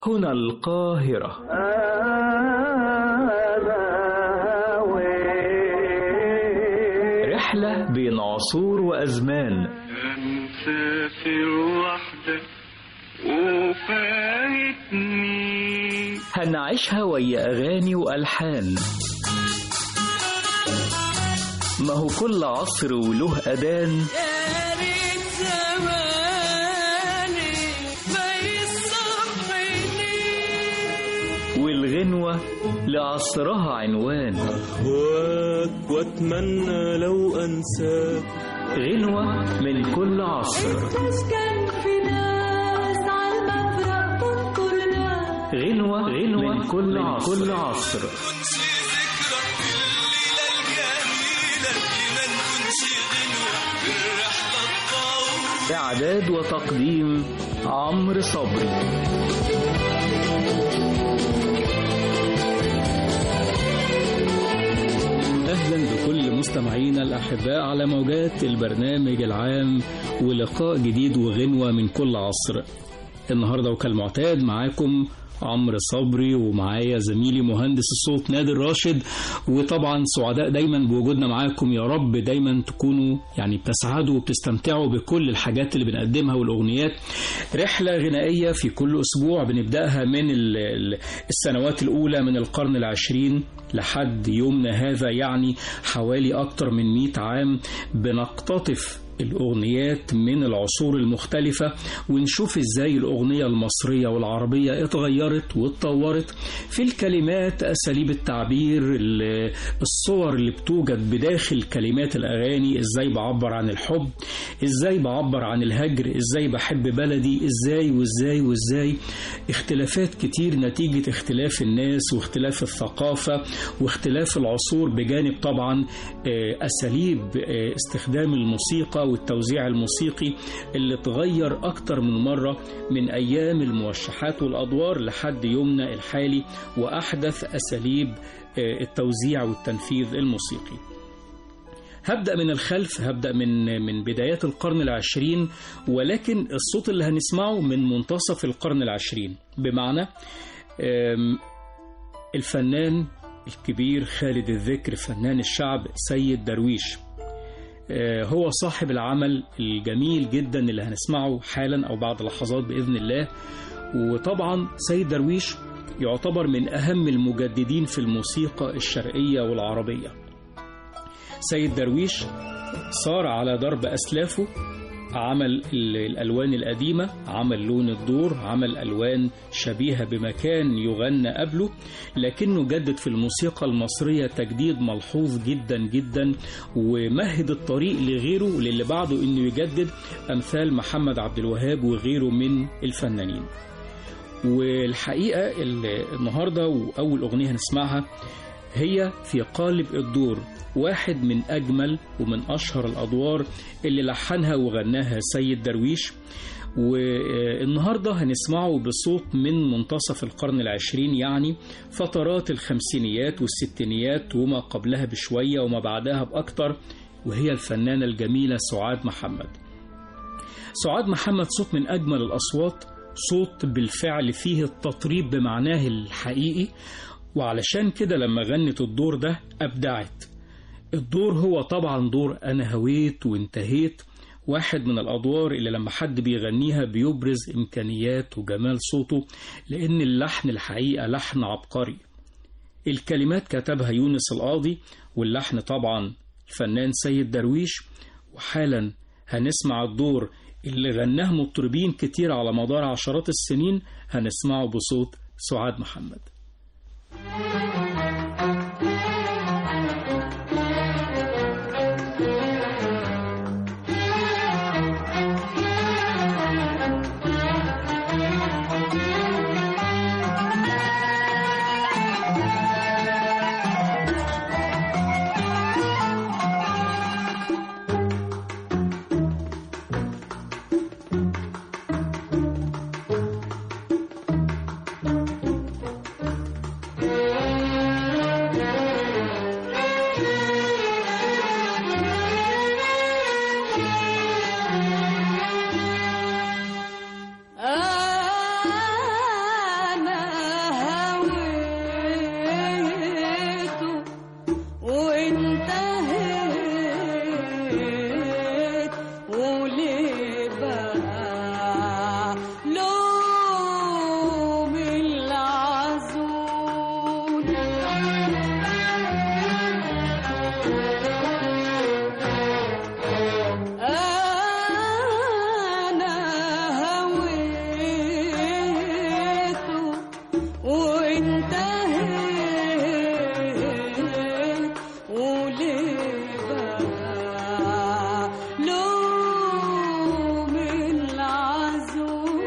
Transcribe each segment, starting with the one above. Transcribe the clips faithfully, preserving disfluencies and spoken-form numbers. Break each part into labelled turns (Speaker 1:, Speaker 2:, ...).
Speaker 1: هنا القاهرة. رحلة بين عصور وأزمان.
Speaker 2: مسافر وحدك وفايتني،
Speaker 1: هنعيشها ويا أغاني وألحان. ما هو كل عصر وله أذان، والغنوة لعصرها عنوان.
Speaker 3: أهواك وأتمنى لو أنساك،
Speaker 1: غنوة من كل عصر. غنوة غنوة من كل عصر, كل عصر. إعداد وتقديم عمرو صبري. أهلا بكل مستمعينا الأحباء على موجات البرنامج العام ولقاء جديد وغنوة من كل عصر. النهاردة وكالمعتاد معاكم عمرو صبري، ومعايا زميلي مهندس الصوت نادر راشد، وطبعا سعداء دايما بوجودنا معاكم. يا رب دايما تكونوا يعني بتسعدوا وبتستمتعوا بكل الحاجات اللي بنقدمها والأغنيات. رحلة غنائية في كل أسبوع بنبدأها من السنوات الأولى من القرن العشرين لحد يومنا هذا، يعني حوالي أكتر من مئة عام. بنقتطف الأغنيات من العصور المختلفة ونشوف إزاي الأغنية المصرية والعربية اتغيرت واتطورت في الكلمات، أساليب التعبير، الصور اللي بتوجد بداخل كلمات الأغاني، إزاي بعبر عن الحب، إزاي بعبر عن الهجر، إزاي بحب بلدي، إزاي وإزاي وإزاي. اختلافات كتير نتيجة اختلاف الناس واختلاف الثقافة واختلاف العصور، بجانب طبعا أساليب استخدام الموسيقى والتوزيع الموسيقي اللي تغير أكتر من مرة من أيام الموشحات والأدوار لحد يومنا الحالي وأحدث أساليب التوزيع والتنفيذ الموسيقي. هبدأ من الخلف، هبدأ من من بدايات القرن العشرين، ولكن الصوت اللي هنسمعه من منتصف القرن العشرين، بمعنى الفنان الكبير خالد الذكر فنان الشعب سيد درويش. هو صاحب العمل الجميل جدا اللي هنسمعه حالا أو بعد لحظات بإذن الله. وطبعا سيد درويش يعتبر من أهم المجددين في الموسيقى الشرقية والعربية. سيد درويش صار على درب أسلافه، عمل الألوان القديمة، عمل لون الدور، عمل ألوان شبيهة بما كان يغنى قبله، لكنه جدد في الموسيقى المصرية تجديد ملحوظ جدا جدا، ومهد الطريق لغيره للي بعده إنه يجدد، أمثال محمد عبد الوهاب وغيره من الفنانين. والحقيقة النهاردة وأول أغنية هنسمعها هي في قالب الدور، واحد من أجمل ومن أشهر الأدوار اللي لحنها وغناها سيد درويش. والنهاردة هنسمعه بصوت من منتصف القرن العشرين، يعني فترات الخمسينيات والستينيات وما قبلها بشوية وما بعدها بأكتر، وهي الفنانة الجميلة سعاد محمد. سعاد محمد صوت من أجمل الأصوات، صوت بالفعل فيه التطريب بمعناه الحقيقي، وعلشان كده لما غنت الدور ده أبدعت. الدور هو طبعا دور أنا هويت وانتهيت، واحد من الأدوار اللي لما حد بيغنيها بيبرز إمكانيات وجمال صوته، لأن اللحن الحقيقة لحن عبقري. الكلمات كتبها يونس القاضي، واللحن طبعا الفنان سيد درويش. وحالا هنسمع الدور اللي غناه مطربين كتير على مدار عشرات السنين، هنسمعه بصوت سعاد محمد.
Speaker 4: انتهيت وليه بقى لوم العذول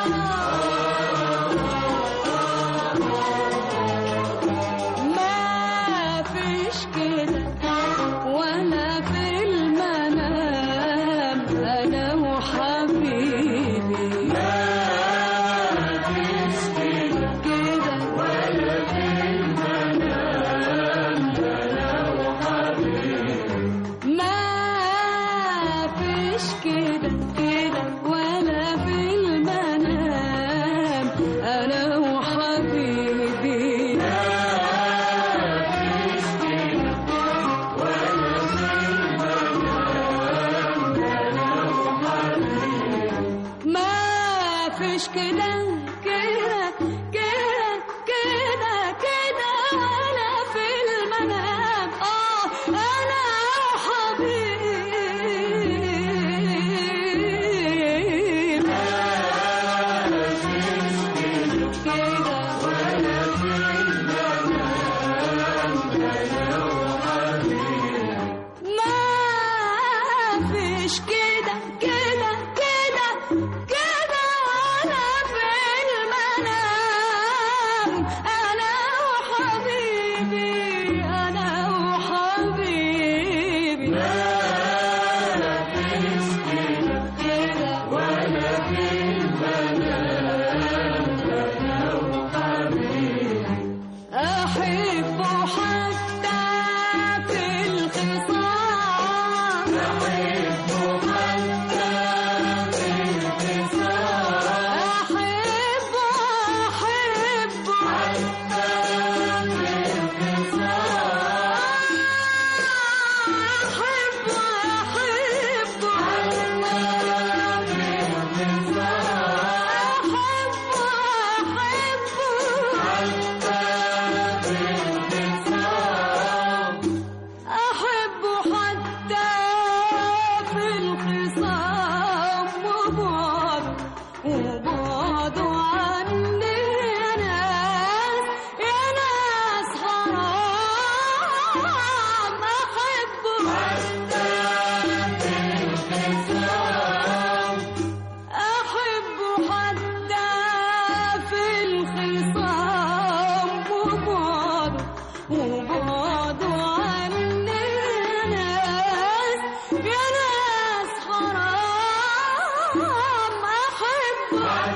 Speaker 5: يا ناس حرام أحبه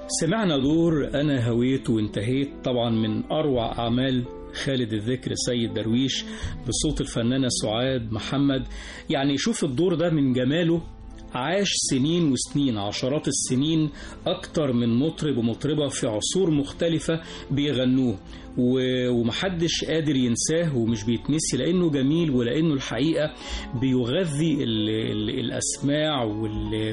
Speaker 1: سمعنا دور أنا هويت وانتهيت، طبعا من أروع أعمال خالد الذكر سيد درويش بصوت الفنانة سعاد محمد. يعني شوف الدور ده من جماله، عاش سنين وسنين، عشرات السنين، أكتر من مطرب ومطربة في عصور مختلفة بيغنوه، ومحدش قادر ينساه ومش بيتنسي، لأنه جميل ولأنه الحقيقة بيغذي ال ال الأسماع وال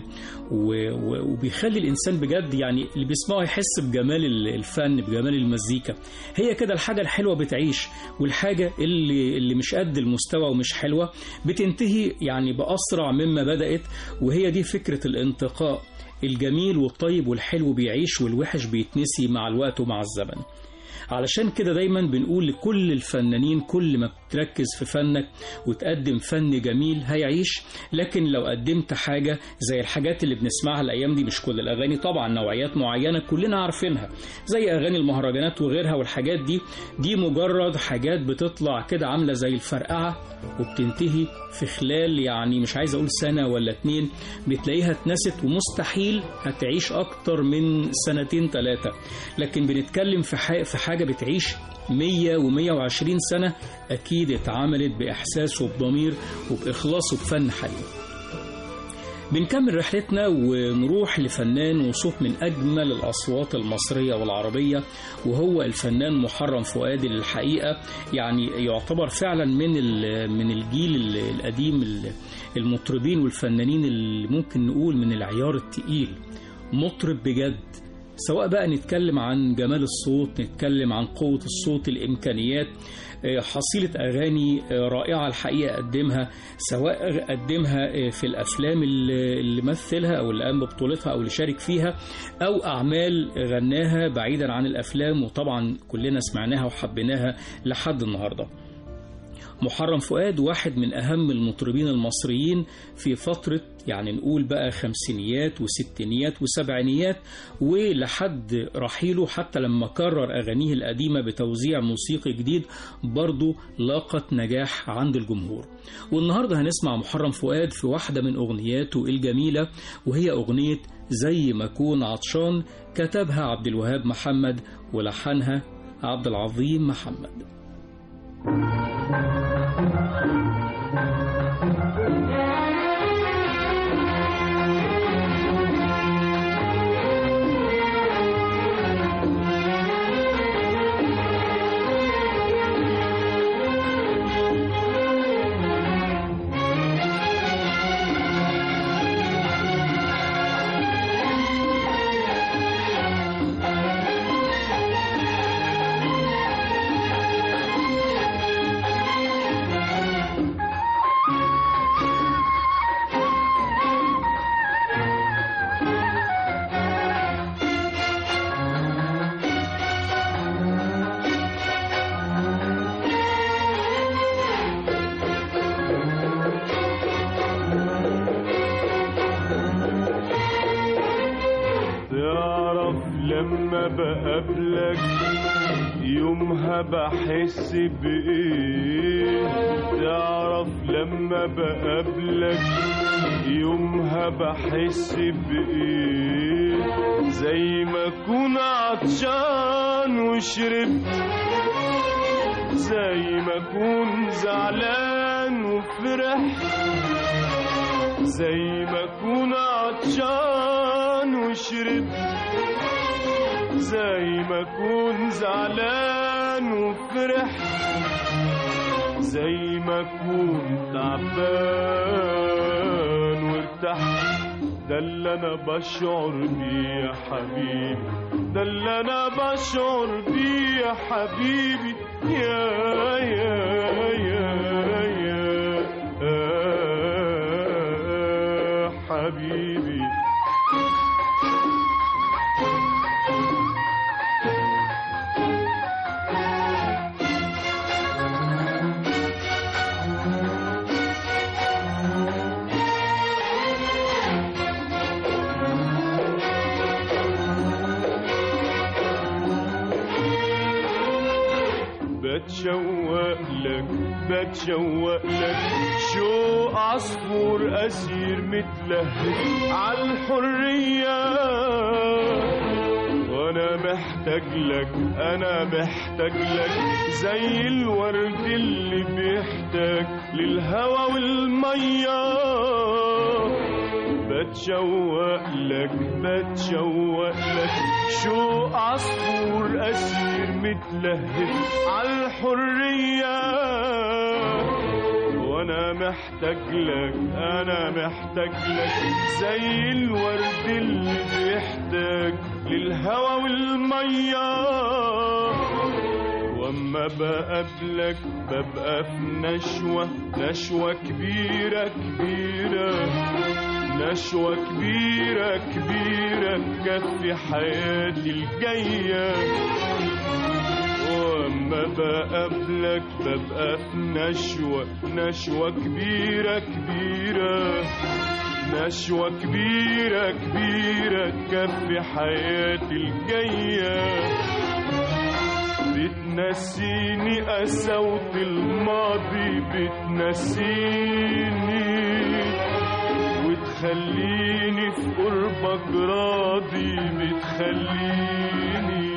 Speaker 1: وبيخلي الإنسان بجد يعني اللي بيسمعه يحس بجمال الفن، بجمال المزيكا. هي كده الحاجة الحلوة بتعيش، والحاجة اللي, اللي مش قد المستوى ومش حلوة بتنتهي يعني بأسرع مما بدأت. وهي دي فكرة الانتقاء، الجميل والطيب والحلو بيعيش والوحش بيتنسي مع الوقت ومع الزمن. علشان كده دايما بنقول لكل الفنانين كل ما بتركز في فنك وتقدم فن جميل هيعيش، لكن لو قدمت حاجة زي الحاجات اللي بنسمعها الأيام دي، مش كل الأغاني طبعا، نوعيات معينة كلنا عارفينها زي أغاني المهرجانات وغيرها، والحاجات دي دي مجرد حاجات بتطلع كده عاملة زي الفرقعة وبتنتهي في خلال يعني مش عايز أقول سنة ولا اتنين، بتلاقيها اتنست ومستحيل هتعيش أكتر من سنتين ثلاثة. لكن بنتكلم في حاجة في حاجة بتعيش مية ومية وعشرين سنة، أكيد اتعملت بإحساس وبضمير وبإخلاص وبفن حقيقي. بنكمل رحلتنا ونروح لفنان وصوت من أجمل الأصوات المصرية والعربية، وهو الفنان محرم فؤاد. الحقيقة يعني يعتبر فعلا من من الجيل القديم، المطربين والفنانين اللي ممكن نقول من العيار التقيل، مطرب بجد. سواء بقى نتكلم عن جمال الصوت، نتكلم عن قوة الصوت، الإمكانيات، حصيلة أغاني رائعة الحقيقة قدمها، سواء قدمها في الأفلام اللي مثلها أو اللي قام ببطولتها أو اللي شارك فيها، أو أعمال غناها بعيدا عن الأفلام وطبعا كلنا سمعناها وحبيناها لحد النهاردة. محرم فؤاد واحد من أهم المطربين المصريين في فترة يعني نقول بقى خمسينيات وستينيات وسبعينيات ولحد رحيله، حتى لما كرر أغانيه القديمة بتوزيع موسيقي جديد برضو لاقت نجاح عند الجمهور. والنهاردة هنسمع محرم فؤاد في واحدة من أغنياته الجميلة، وهي أغنية زي ما أكون عطشان، كتبها عبد الوهاب محمد ولحنها عبد العظيم محمد.
Speaker 3: لما بقابلك يومها بحس بإيه، تعرف لما بقابلك يومها بحس بإيه، زي ما أكون عطشان وشربت، زي ما أكون زعلان وفرحت، زي ما أكون عطشان وشربت، زي ما أكون زعلان وفرحت، زي ما أكون تعبان وارتحت. ده اللي أنا بشعر بيه يا حبيبي، ده اللي أنا بشعر بيه يا حبيبي، يا يا يا يا, يا حبيبي. بتشوق لك بتشوق لك، شوق عصفور أسير متلهف عالحرية، محتاج لك أنا محتاج لك زي الورد اللي بيحتاج للهوا والمية بتشوق لك بتشوق لك شوق عصفور أسير متلهف عالحرية وأنا محتاج لك أنا محتاج لك زي الورد اللي بيحتاج للهوا والمية وأما بقابلك ببقى في نشوة نشوة كبيرة كبيرة نشوة كبيرة كبيرة تكفي حياتي الجاية وأما بقابلك ببقى في نشوة نشوة كبيرة كبيرة نشوة كبيرة كبيرة تكفي حياتي الجاية بتنسيني قساوة الماضي بتنسيني وتخليني في قربك راضي بتخليني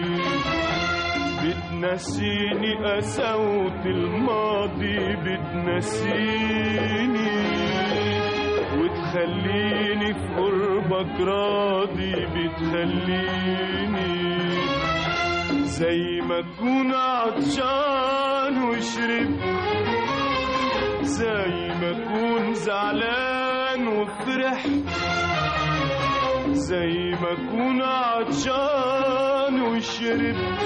Speaker 3: بتنسيني قساوة الماضي بتنسيني وتخليني في قربك راضي بتخليني زي ما اكون عطشان وشربت زي ما اكون زعلان وفرحت زي ما اكون عطشان وشربت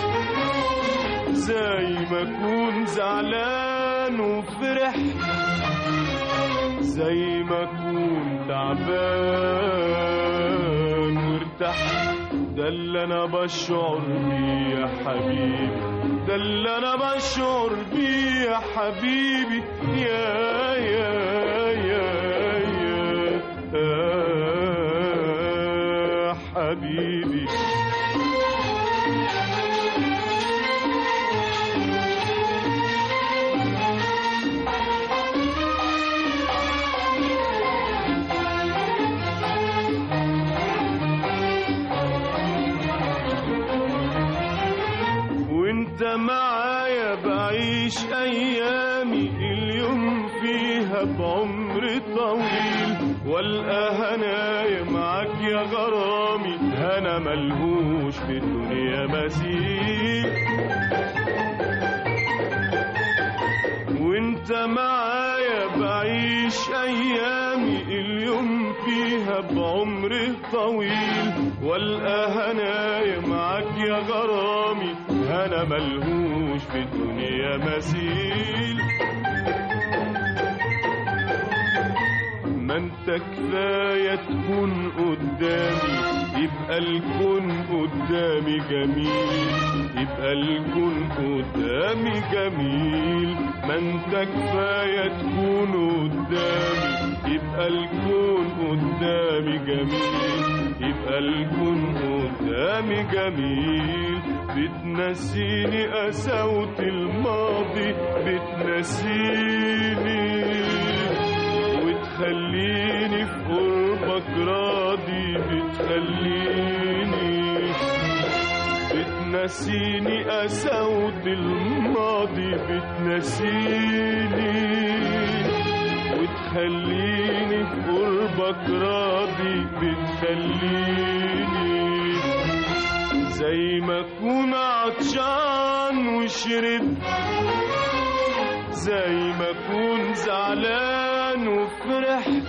Speaker 3: زي ما اكون زعلان وفرحت زي ما اكون تعبان وارتحت ده اللي انا بشعر بيه يا حبيبي ده اللي انا بشعر بيه يا حبيبي يا يا يا يا, يا حبيبي وانت معايا بعيش ايامي اليوم فيها بعمر طويل والقى هنايا معاك يا غرامي انا ملهوش في الدنيا مثيل وانت معايا بعيش ايامي اليوم فيها بعمر طويل والقى هنايا معاك يا غرامي انا ملهوش في الدنيا مثيل ما انت كفايه تكون قدامي يبقى الكون قدامي جميل يبقى الكون قدامي جميل ما انت كفايه تكون قدامي يبقى الكون قدامي جميل يبقى الكون قدامي جميل بتنسيني قساوة الماضي بتنسيني وتخليني في قربك راضي بتخليني بتنسيني قساوة الماضي بتنسيني وتخليني في قربك راضي بتخليني زي ما اكون عطشان وشربت زي ما اكون زعلان وفرحت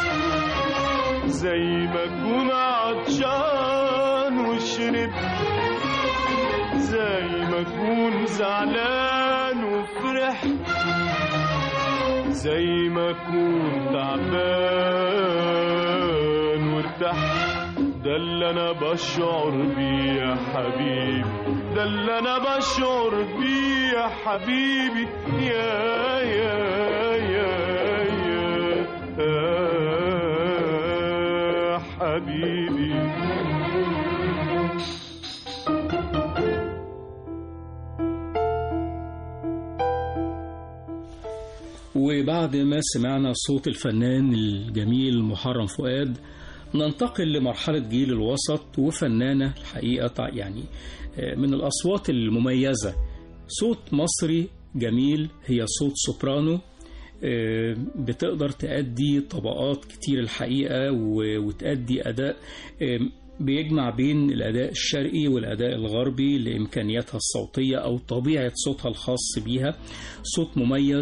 Speaker 3: زي ما اكون عطشان وشربت زي ما اكون زعلان وفرحت زي ما اكون تعبان وارتحت ده اللي انا بشعر بيه يا حبيبي ده اللي انا بشعر بيه يا حبيبي يا يا يا يا, يا حبيبي
Speaker 1: وبعد ما سمعنا صوت الفنان الجميل محرم فؤاد ننتقل لمرحلة جيل الوسط، وفنانة الحقيقة يعني من الأصوات المميزة، صوت مصري جميل، هي صوت سوبرانو، بتقدر تأدي طبقات كتير الحقيقة وتأدي أداء بيجمع بين الأداء الشرقي والأداء الغربي لإمكانياتها الصوتية أو طبيعة صوتها الخاص بيها. صوت مميز،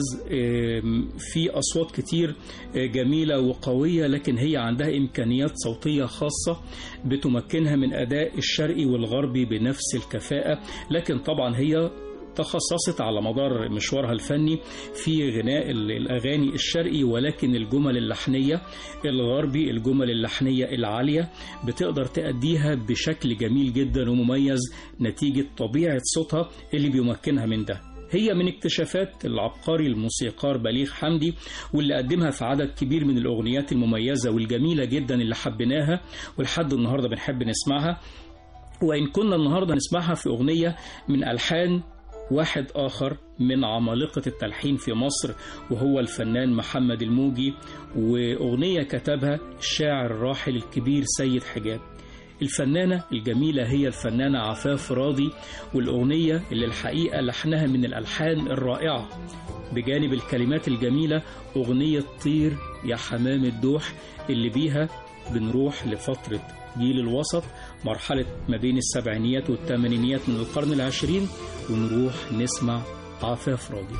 Speaker 1: في أصوات كتير جميلة وقوية، لكن هي عندها إمكانيات صوتية خاصة بتمكنها من أداء الشرقي والغربي بنفس الكفاءة. لكن طبعا هي تخصصت على مدار مشوارها الفني في غناء الأغاني الشرقي، ولكن الجمل اللحنية الغربي، الجمل اللحنية العالية بتقدر تأديها بشكل جميل جدا ومميز نتيجة طبيعة صوتها اللي بيمكنها من ده. هي من اكتشافات العبقري الموسيقار بليغ حمدي، واللي قدمها في عدد كبير من الأغنيات المميزة والجميلة جدا اللي حبيناها ولحد النهاردة بنحب نسمعها. وإن كنا النهاردة نسمعها في أغنية من ألحان واحد آخر من عمالقة التلحين في مصر، وهو الفنان محمد الموجي، وأغنية كتبها الشاعر الراحل الكبير سيد حجاب. الفنانة الجميلة هي الفنانة عفاف راضي، والأغنية اللي الحقيقة لحنها من الألحان الرائعة بجانب الكلمات الجميلة، أغنية طير يا حمام الدوح، اللي بيها بنروح لفترة جيل الوسط، مرحلة ما بين السبعينيات والثمانينيات من القرن العشرين، ونروح نسمع عفاف راضي.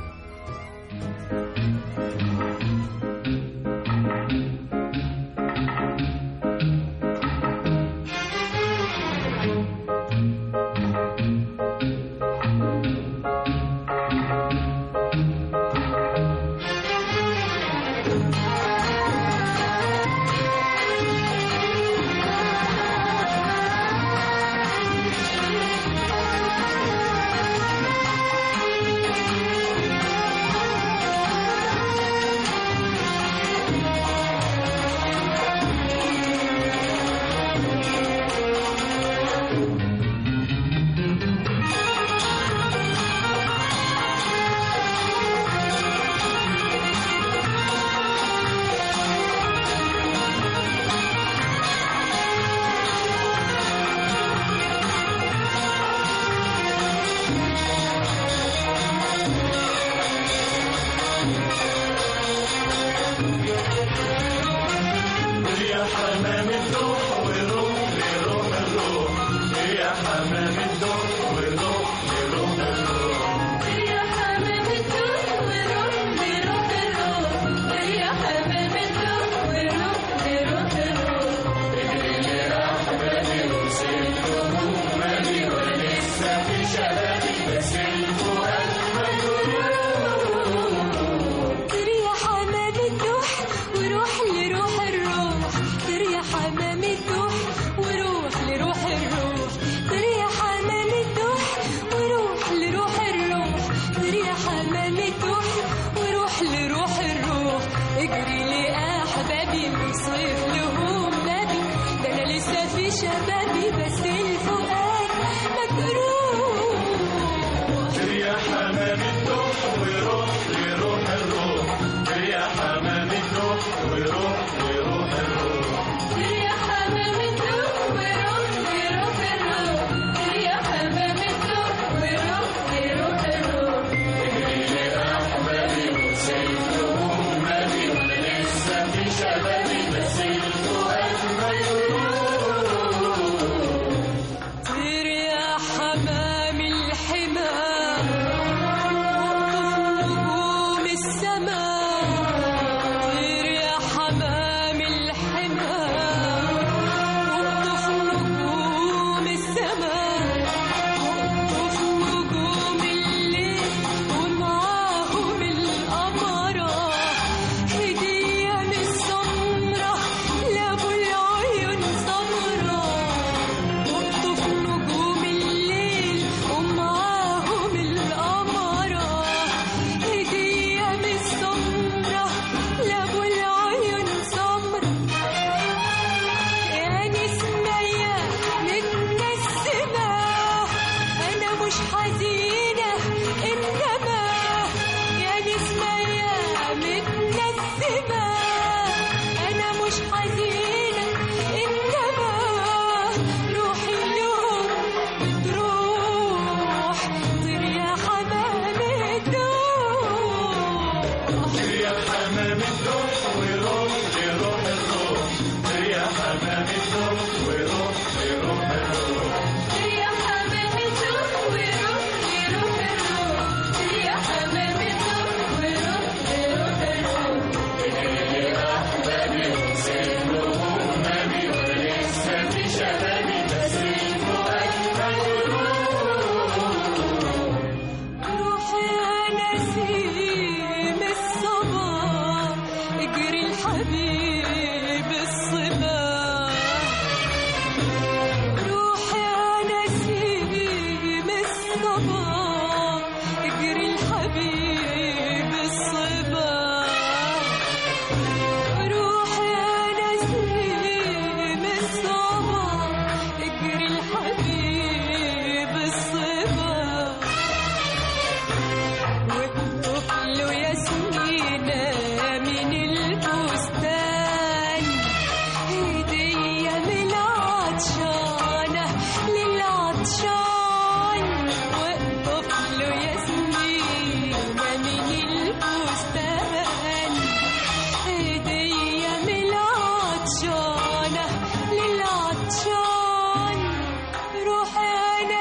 Speaker 5: حمام الدوح وروح لروح الروح، طير يا حمام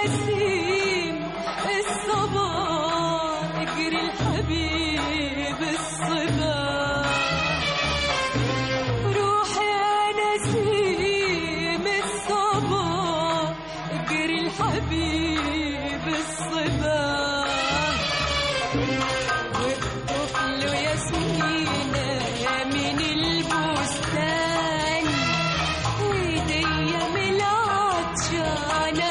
Speaker 4: نسيم الصبا اجري الحبيب الصبا روح يا نسيم الصبا اجري الحبيب الصبا وقف له ياسمينة من البستان هدية من العطشانة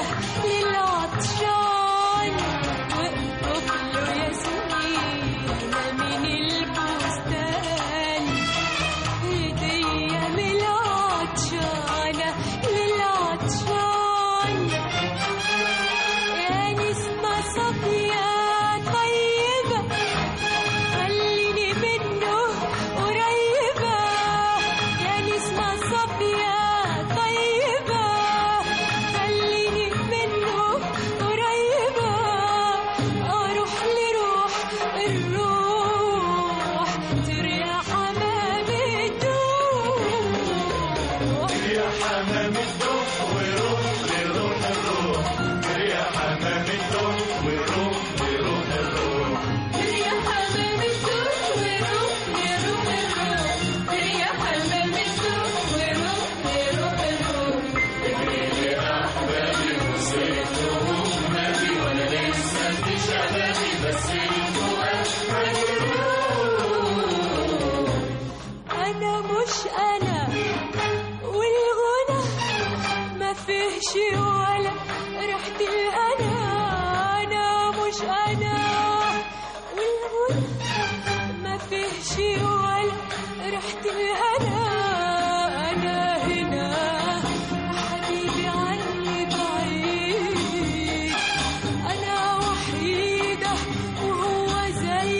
Speaker 4: للعطشان وقف له ياسمينة من البستان هدية من العطشانة للعطشان يا نسمة صبية طيبة خليني منه قريبة يا نسمة صبية طيبة خليني منه قريبة أروح لروح الروح تريا حمام الدوح
Speaker 3: يا حمام الدوح وروح لروح الروح يا حمام الدوح وروح لروح الروح
Speaker 4: تريا حمام الدوح وروح لروح الروح تريا حمام الدوح وروح لروح الروح
Speaker 3: أحبابي وصيتهم نبي وأنا لسه في شبابي بس الفؤاد
Speaker 4: أنا مش أنا والغنى ما فيهش ولا ريحة الأنا أنا مش أنا والغنى ما فيهش ولا ريحة الأنا أنا هنا وحبيبي عني بعيد أنا وحيدة وهو زي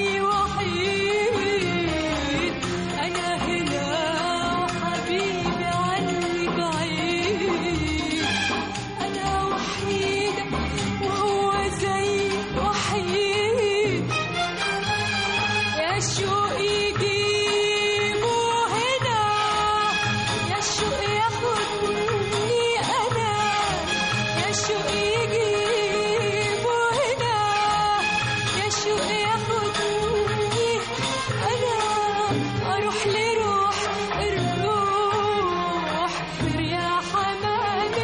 Speaker 4: وحيد أنا هنا وحبيبي عني بعيد أنا وحيدة وهو زي وحيد يا شوق يجيبوا هنا يا شوق ياخدني أنا يا شوق يجيبوا هنا يا شوق ياخدني أنا أروح لروح الروح يا حمام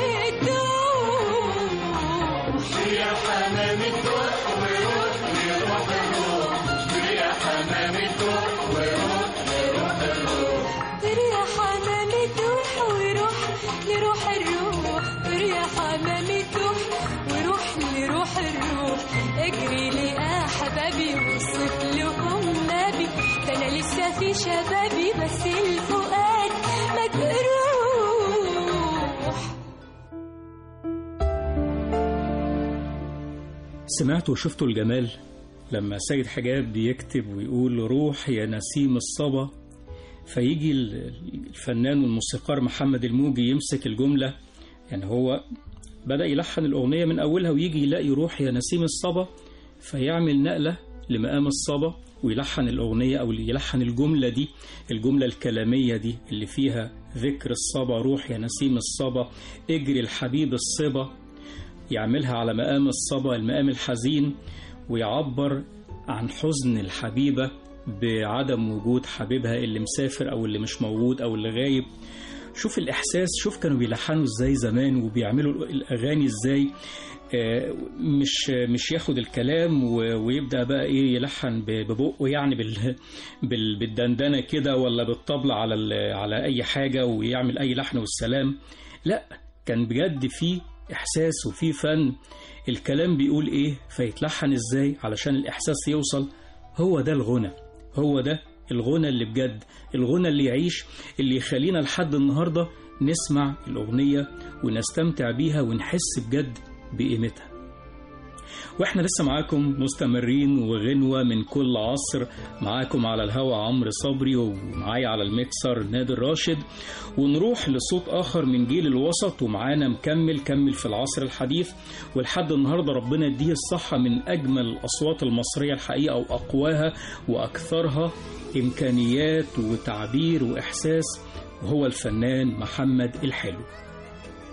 Speaker 4: الدوح
Speaker 3: يا حمام الدوح وروح لروح الروح يا حمام الدوح وروح لروح الروح
Speaker 4: يا حمام الدوح وروح لروح الروح يا حمام الدوح وروح لروح الروح اجري لي احبابي وصف لهم نبي ده انا لسه في شبابي بس الفؤاد مجروح
Speaker 1: سمعتوا وشفتوا الجمال لما سيد حجاب بيكتب ويقول روح يا نسيم الصبا فيجي الفنان والموسيقار محمد الموجي يمسك الجملة يعني هو بدأ يلحن الأغنية من أولها ويجي يلاقي روح يا نسيم الصبا فيعمل نقلة لمقام الصبا ويلحن الأغنية أو يلحن الجملة دي الجملة الكلامية دي اللي فيها ذكر الصبا روح يا نسيم الصبا اجري الحبيب الصبا يعملها على مقام الصبا المقام الحزين ويعبر عن حزن الحبيبة بعدم وجود حبيبها اللي مسافر أو اللي مش موجود أو اللي غايب. شوف الإحساس، شوف كانوا بيلحنوا إزاي زمان وبيعملوا الأغاني إزاي، مش مش ياخد الكلام ويبدأ بقى إيه يلحن ببقه يعني بال بالدندنة كده ولا بالطبلة على على أي حاجة ويعمل أي لحن والسلام. لا، كان بجد فيه إحساس وفيه فن. الكلام بيقول إيه فيتلحن إزاي علشان الإحساس يوصل. هو ده الغنى، هو ده الغنى اللي بجد، الغنى اللي يعيش، اللي يخلينا لحد النهاردة نسمع الأغنية ونستمتع بيها ونحس بجد بقيمتها. واحنا لسه معاكم مستمرين وغنوة من كل عصر. معاكم على الهوا عمرو صبري ومعايا على الميكسر نادر راشد، ونروح لصوت آخر من جيل الوسط ومعانا مكمل كمل في العصر الحديث ولحد النهاردة ربنا يديه الصحة من أجمل الأصوات المصرية الحقيقة وأقواها وأكثرها إمكانيات وتعبير وإحساس، وهو الفنان محمد الحلو.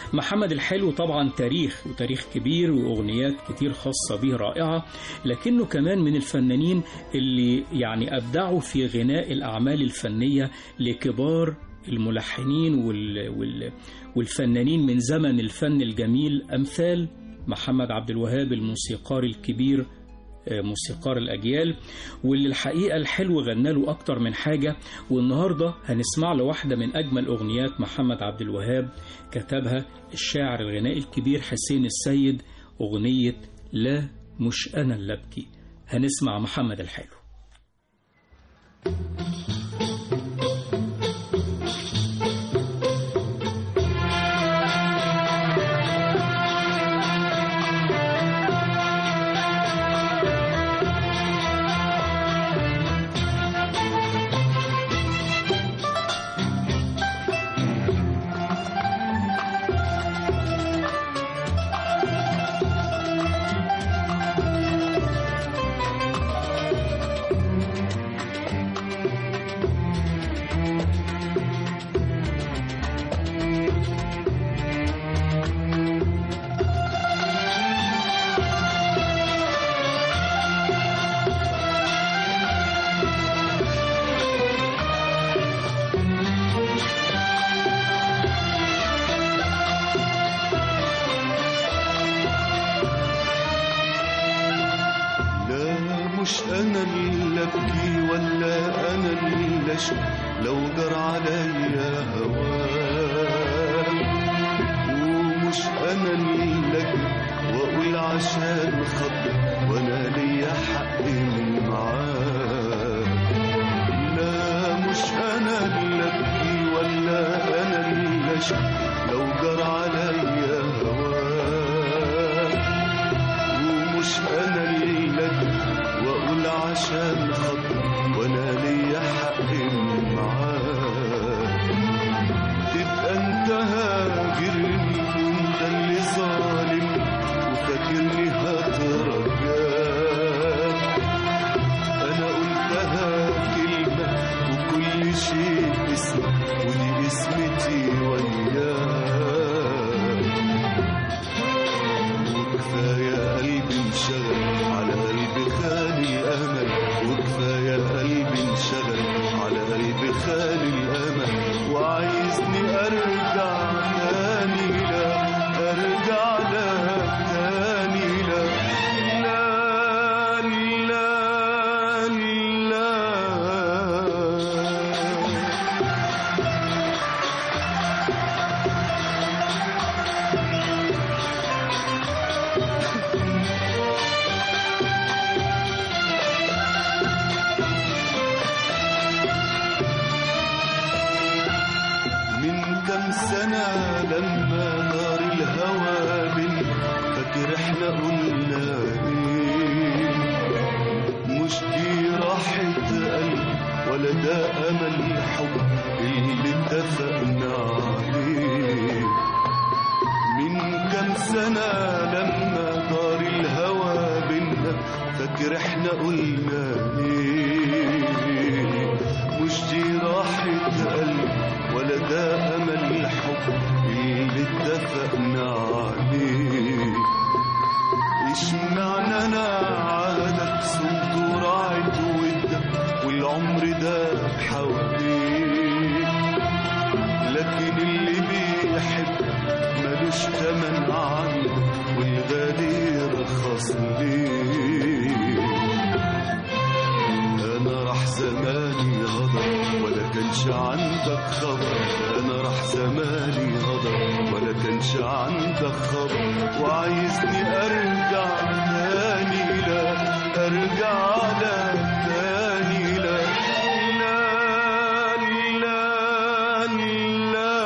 Speaker 1: محمد الحلو طبعا تاريخ وتاريخ كبير وأغنيات كتير خاصة به رائعة، لكنه كمان من الفنانين اللي يعني أبدعوا في غناء الأعمال الفنية لكبار الملحنين وال وال والفنانين من زمن الفن الجميل، أمثال محمد عبد الوهاب الموسيقار الكبير، موسيقار الأجيال، واللي الحقيقة الحلو غنى له أكتر من حاجة. والنهاردة هنسمع له واحدة من أجمل أغنيات محمد عبد الوهاب، كتبها الشاعر الغنائي الكبير حسين السيد، أغنية لا مش أنا اللي أبكي. هنسمع محمد الحلو.
Speaker 3: مش أنا اللي أبكي ولا أنا اللي أشكي لو جرى عليا هواك، ومش أنا اللي أجري وأقول عشان خاطرك وأنا ليا حق معاك. لا مش أنا اللي أبكي ولا أنا اللي أشكي لو جرى عليا هواك، ومش أنا اللي أجري وأقول عشان خاطرك وأنا ليا حق معاك. تبقى أنت هاجرني وأنت اللي ظالم وفاكرني هترجاك. أنا قلتها كلمة وكل شيء اسمه ودي اسمتي وياك. وكفاية قلبي انشغل على قلبي خالي الأمل، وكفاية قلبي انشغل على قلبي خالي الأمل، وعايزني أرجع تاني لا أرجع لك تاني لا لا لا لا. كم سنة لما دار الهوى بينا فاكر احنا قلنا ايه؟ مش دي راحة قلب ولا ده أمل حب اللي اتفقنا عليه. من كم سنة لما دار الهوى بينا فاكر احنا قلنا ايه؟ مش دي راحة قلب ولا ده أمل الحب اللي اتفقنا عليه. اشمعنى أنا عهدك صمت وراعت ودك والعمر ده حواليك، لكن اللي بيحب ملوش تمن عندك والغالي رخص ليه. أنا راح زماني غضب ولا كانش عندك خبر، أنا راح زماني غضب ولا كانش عندك خبر، وعايزني أرجع تاني لا أرجع لك تاني لا لا لا لا.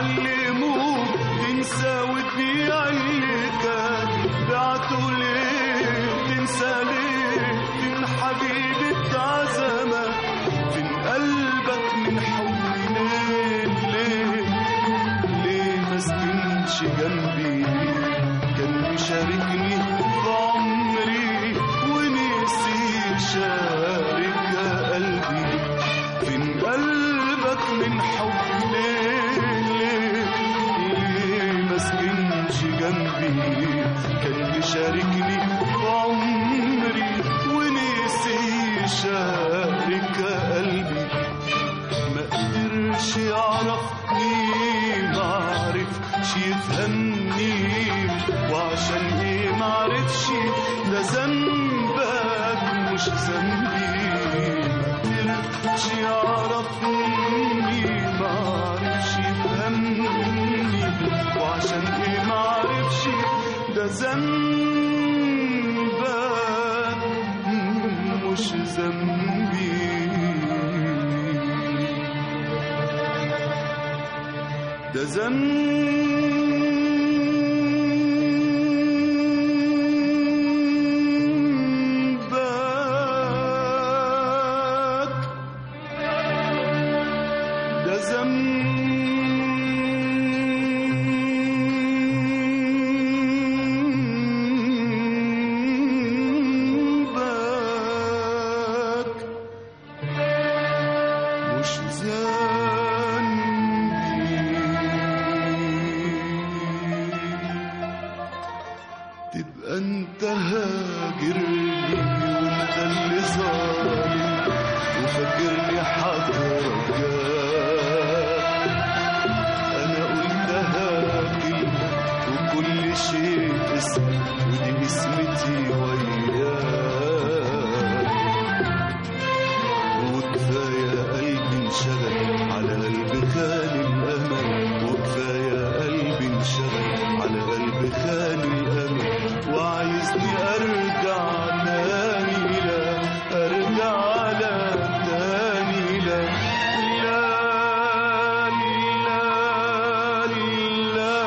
Speaker 3: علموك تنسى وتبيع اللي كان بعته ليه، تنسى ليه فين حبيبي بتاع زمان، فين قلبك من حب ليه ليه ليه ما سكنش جنبي، كان بيشاركني في عمري ونسي شارك قلبي، فين قلبك من حب ليه ليه ليه ما سكنش جنبي، كان بيشاركني في عمري ونسي شارك قلبي، ما قدرش يعرفني ما عرفش يفهمني، وعشان ايه ما عرفش ده ذنبك مش ذنبي، ما قدرش يعرفني ما عرفش يفهمني، وعشان ايه ما عرفش ده ذنبك مش ذنبي، ده ذنبك ده ذنبك مش ذنبي، تبقى انت هاجرني وانت اللي ظالم وفاكرني هترجاك، انا قلتها كلمة وكل شيء اسم ودي اسمتي وياك، وكفاية قلبي انشغل على قلبي خالي الامل، وكفاية قلبي انشغل على قلبي خالي الامل، وعايزني ارجع تاني لا ارجع لا تاني لا لا لا لا.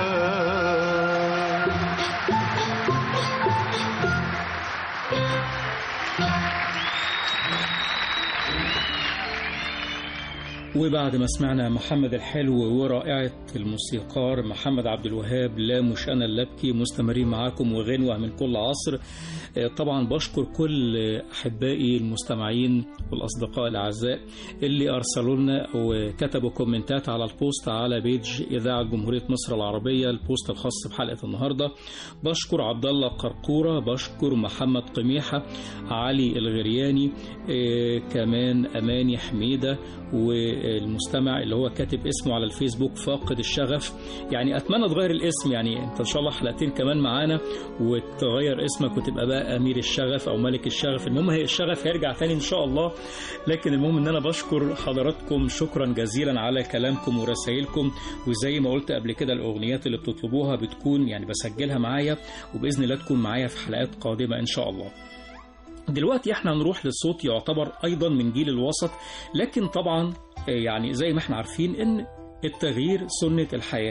Speaker 1: وبعد ما سمعنا محمد الحلو ورائعة الموسيقار محمد عبد الوهاب لا مش أنا اللي أبكي، مستمرين معاكم وغنوة من كل عصر. طبعا بشكر كل أحبائي المستمعين والأصدقاء الأعزاء اللي أرسلوا لنا وكتبوا كومنتات على البوست على بيج إذاعة جمهورية مصر العربية، البوست الخاص بحلقة النهاردة. بشكر عبد الله قرقورة، بشكر محمد قميحة، علي الغرياني، كمان أماني حميدة، والمستمع اللي هو كاتب اسمه على الفيسبوك فاقد الشغف. يعني أتمنى تغير الاسم، يعني أنت إن شاء الله حلقتين كمان معانا وتغير اسمك وتبقى بقى أمير الشغف أو ملك الشغف. المهم هي الشغف هيرجع تاني إن شاء الله. لكن المهم إن أنا بشكر حضراتكم شكرا جزيلا على كلامكم ورسائلكم، وزي ما قلت قبل كده الأغنيات اللي بتطلبوها بتكون يعني بسجلها معايا، وبإذن الله تكون معايا في حلقات قادمة إن شاء الله. دلوقتي احنا هنروح للصوت يعتبر أيضا من جيل الوسط، لكن طبعا يعني زي ما احنا عارفين إن التغيير سنة الحياة،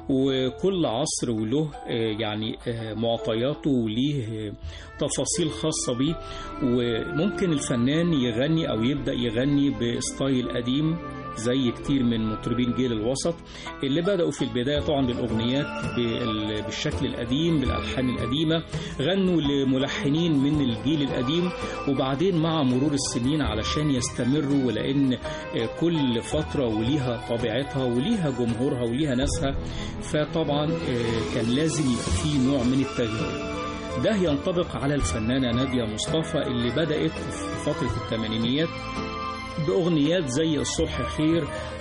Speaker 1: وكل عصر وله يعني معطياته وليه تفاصيل خاصة بيه. وممكن الفنان يغني أو يبدأ يغني بستايل قديم زي كتير من مطربين جيل الوسط اللي بدأوا في البداية طبعا بالأغنيات بالشكل القديم بالألحان القديمة، غنوا لملحنين من الجيل القديم، وبعدين مع مرور السنين علشان يستمروا، ولأن كل فترة وليها طبيعتها وليها جمهورها وليها ناسها، فطبعا كان لازم يبقى فيه نوع من التغيير. ده ينطبق على الفنانة نادية مصطفى اللي بدأت في فترة الثمانينيات بأغنيات زي الصلح خير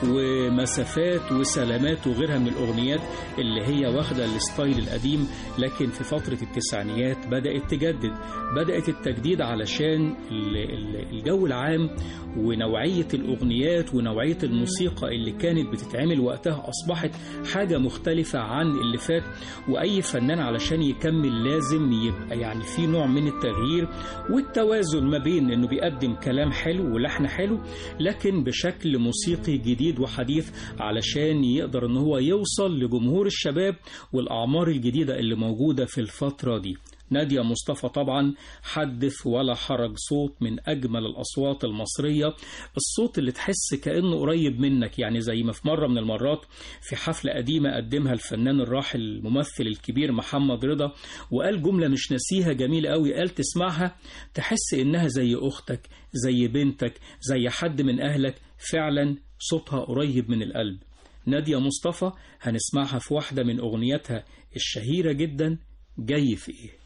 Speaker 1: ومسافات وسلامات وغيرها من الأغنيات اللي هي واخدة الستايل القديم. لكن في فترة التسعينيات بدأت تجدد، بدأت التجديد علشان الجو العام ونوعية الأغنيات ونوعية الموسيقى اللي كانت بتتعمل وقتها أصبحت حاجة مختلفة عن اللي فات. وأي فنان علشان يكمل لازم يبقى يعني في نوع من التغيير والتوازن ما بين إنه بيقدم كلام حلو ولحن حلو، لكن بشكل موسيقي جديد وحديث علشان يقدر ان هو يوصل لجمهور الشباب والأعمار الجديدة اللي موجودة في الفترة دي. نادية مصطفى طبعا حدث ولا حرج، صوت من أجمل الأصوات المصرية، الصوت اللي تحس كأنه قريب منك، يعني زي ما في مرة من المرات في حفلة قديمة قدمها الفنان الراحل الممثل الكبير محمد رضا، وقال جملة مش نسيها جميلة قوي، قال تسمعها تحس إنها زي أختك، زي بنتك، زي حد من أهلك، فعلا صوتها قريب من القلب. نادية مصطفى هنسمعها في واحدة من أغنياتها الشهيرة جدا، جاي في إيه.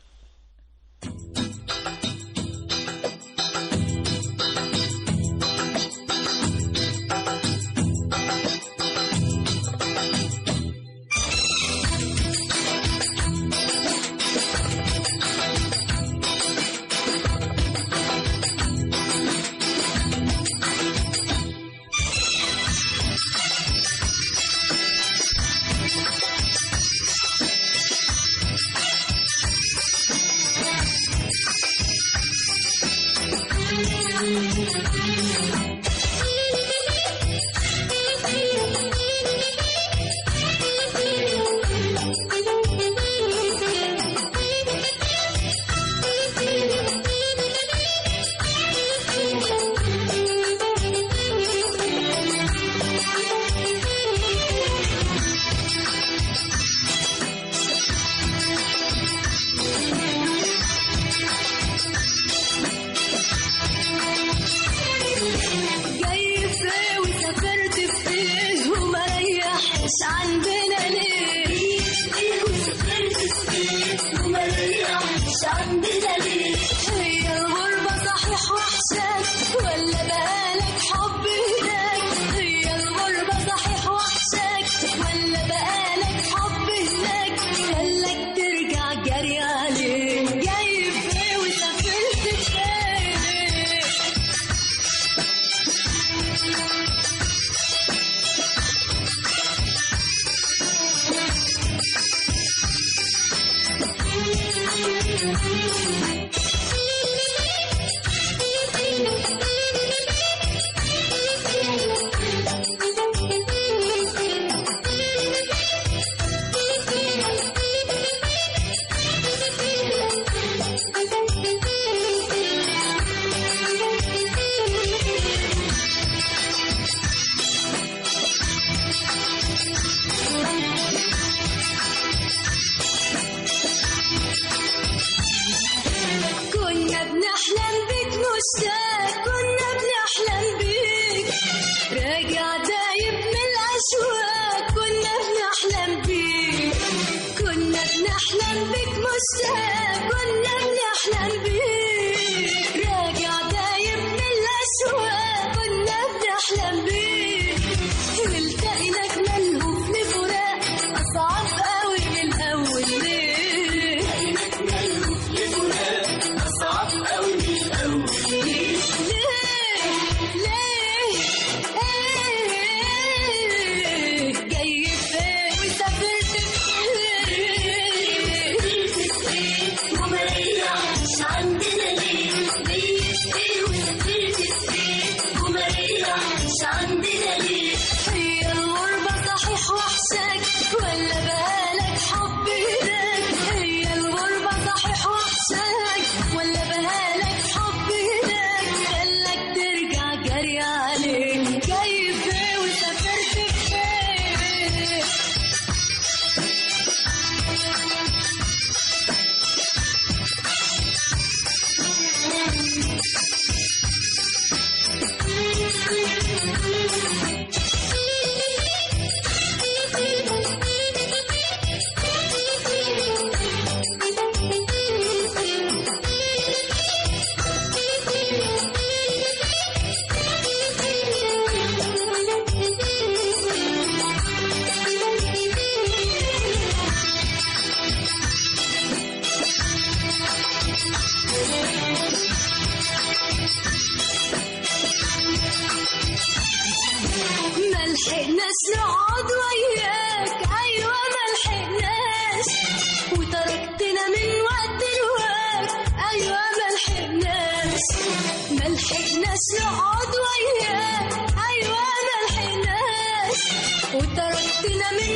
Speaker 5: I'm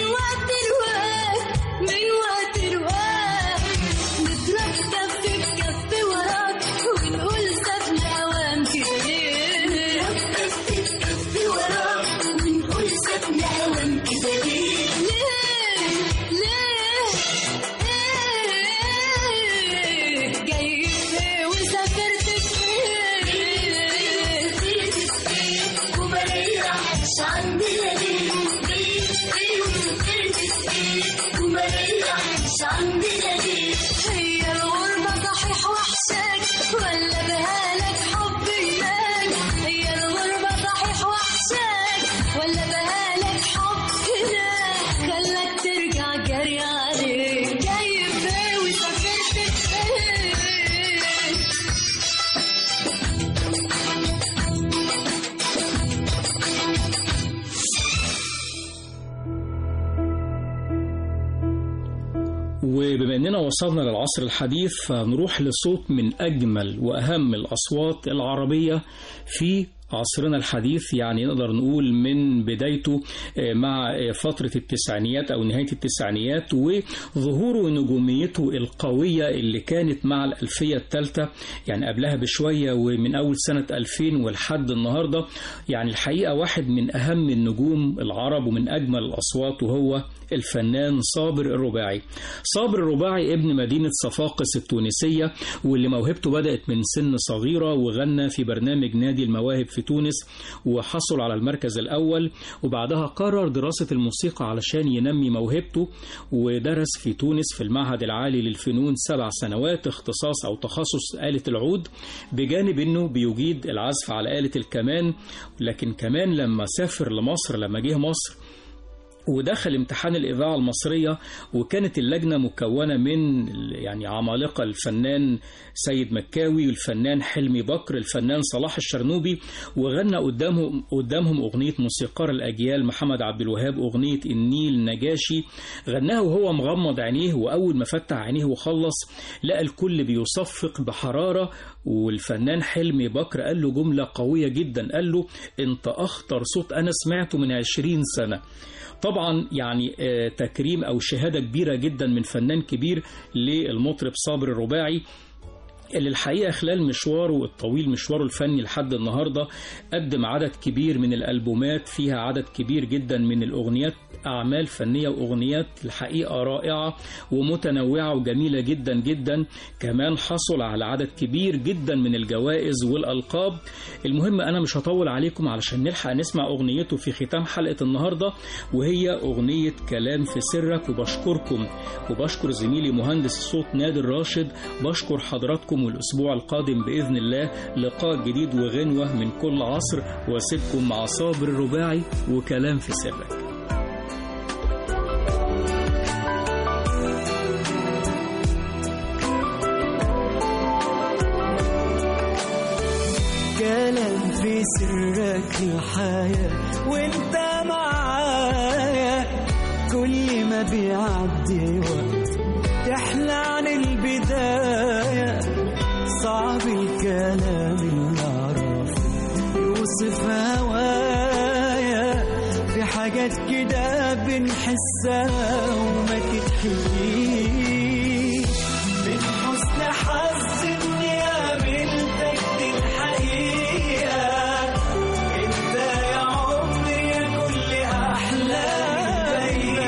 Speaker 4: وقت الوقت من وقت الوقت نضرب كف بكف وراك ونقول سابنا أوام كده ليه نضرب كف بكف وراك ونقول سابنا أوام كده ليه ليه ليه جاي فين وسافرت فين وما ريحتش عندنا ليه وما ريحتش عندنا ليه هي الغربة صحيح وحشاك ولا بهالك حب هناك هي الغربة صحيح وحشاك ولا بهالك حب هناك خلك ترجع جري عليك جاي فين وسافرت فين
Speaker 1: وبما أننا وصلنا للعصر الحديث فنروح لصوت من أجمل وأهم الأصوات العربية في عصرنا الحديث، يعني نقدر نقول من بدايته مع فترة التسعينيات أو نهاية التسعينيات وظهوره ونجوميته القوية اللي كانت مع الألفية الثالثة، يعني قبلها بشوية ومن أول سنة ألفين ولحد النهاردة. يعني الحقيقة واحد من أهم النجوم العرب ومن أجمل الأصوات وهو الفنان صابر الرباعي. صابر الرباعي ابن مدينة صفاقس التونسية، واللي موهبته بدأت من سن صغيرة، وغنى في برنامج نادي المواهب في تونس وحصل على المركز الأول، وبعدها قرر دراسة الموسيقى علشان ينمي موهبته، ودرس في تونس في المعهد العالي للفنون سبع سنوات اختصاص أو تخصص آلة العود، بجانب أنه بيجيد العزف على آلة الكمان. لكن كمان لما سافر لمصر، لما جه مصر ودخل امتحان الإذاعة المصرية، وكانت اللجنة مكونة من يعني عمالقة، الفنان سيد مكاوي والفنان حلمي بكر، الفنان صلاح الشرنوبي، وغنى قدامهم قدامهم أغنية موسيقار الأجيال محمد عبد الوهاب، أغنية النيل نجاشي، غناها وهو مغمض عينيه، وأول ما فتح عينيه وخلص لقى الكل بيصفق بحرارة. والفنان حلمي بكر قال له جملة قوية جدا، قال له أنت أخطر صوت أنا سمعته من عشرين سنة. طبعا يعني تكريم أو شهادة كبيرة جدا من فنان كبير للمطرب صابر الرباعي، اللي الحقيقة خلال مشواره الطويل، مشواره الفني لحد النهاردة، قدم عدد كبير من الألبومات فيها عدد كبير جدا من الأغنيات، أعمال فنية وأغنيات الحقيقة رائعة ومتنوعة وجميلة جدا جدا. كمان حصل على عدد كبير جدا من الجوائز والألقاب. المهم أنا مش هطول عليكم علشان نلحق نسمع أغنيته في ختام حلقة النهاردة، وهي أغنية كلام في سرك. وبشكركم وبشكر زميلي مهندس الصوت نادر راشد، بشكر حضراتكم، والأسبوع القادم بإذن الله لقاء جديد وغنوة من كل عصر، واسيبكم مع صابر الرباعي وكلام في سرك.
Speaker 5: كلام في سرك الحياة وانت معايا، كل ما بيعدي وقت تحلى عن البداية. صعب الكلام اللي أعرف يوصف هوايا، في حاجات كده بنحسها وما تتحكيش. من حسن حظ إني قابلتك دي الحقيقة، أنت يا عمري يا كل أحلامي.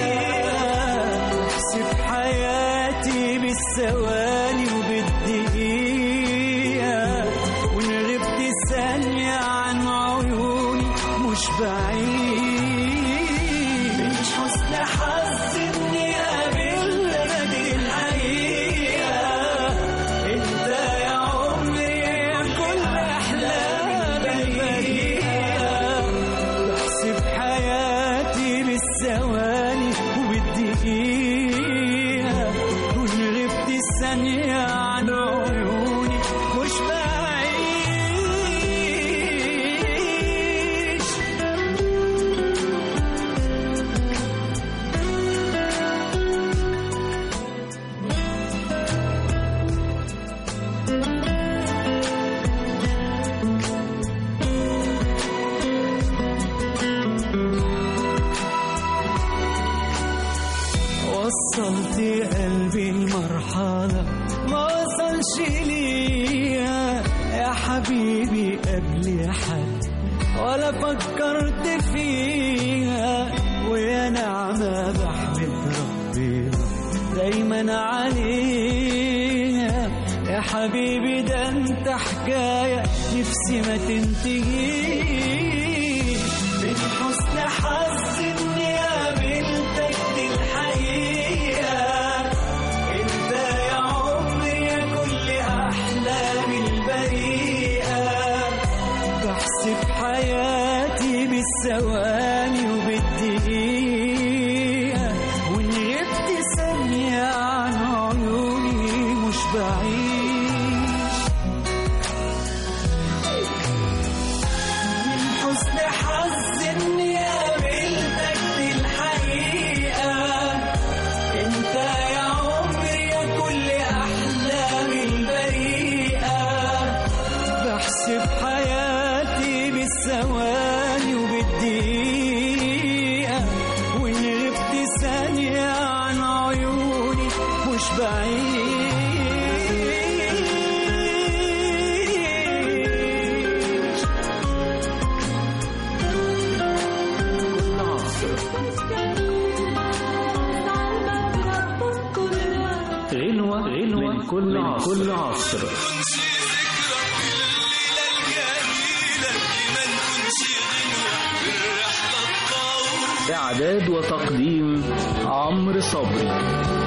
Speaker 5: احسب حياتي بالثواني وبالدقيقة، وإن غبت ثانية عن عيوني مش بعيد. من حسن حظ إني قابلتك دي الحقيقة، أنت يا عمري يا كل أحلامي. بحسب حياتي بالثواني وبالدقيقة، وإن غبت ثانية عن عيوني مش بعيش. وصلت قلبي المرحلة ما وصلش ليها يا حبيبي قبل حد ولا فكرت فيها، ويا نعمة بحمد ربنا دايما عليها يا حبيبي. ده انت حكاية نفسي ما تنتهيش، من حسن حظ اني قابلتك دي الحقيقة. انت يا عمري يا كل احلامي البريئة، بحسب حياتي بالثواني وبالدقيقة، وان غبت ثانية عن عيوني مش بعيش. من حسن حظ اني قابلتك دي الحقيقة. انت يا عمري يا كل احلامي البريئة، بحسب حياتي بالثواني وبالدقيقة، وإن غبت ثانية عن عيوني مش بعيد.
Speaker 1: غنوة غنوة من كل عصر, كل عصر. إعداد وتقديم عمرو صبري.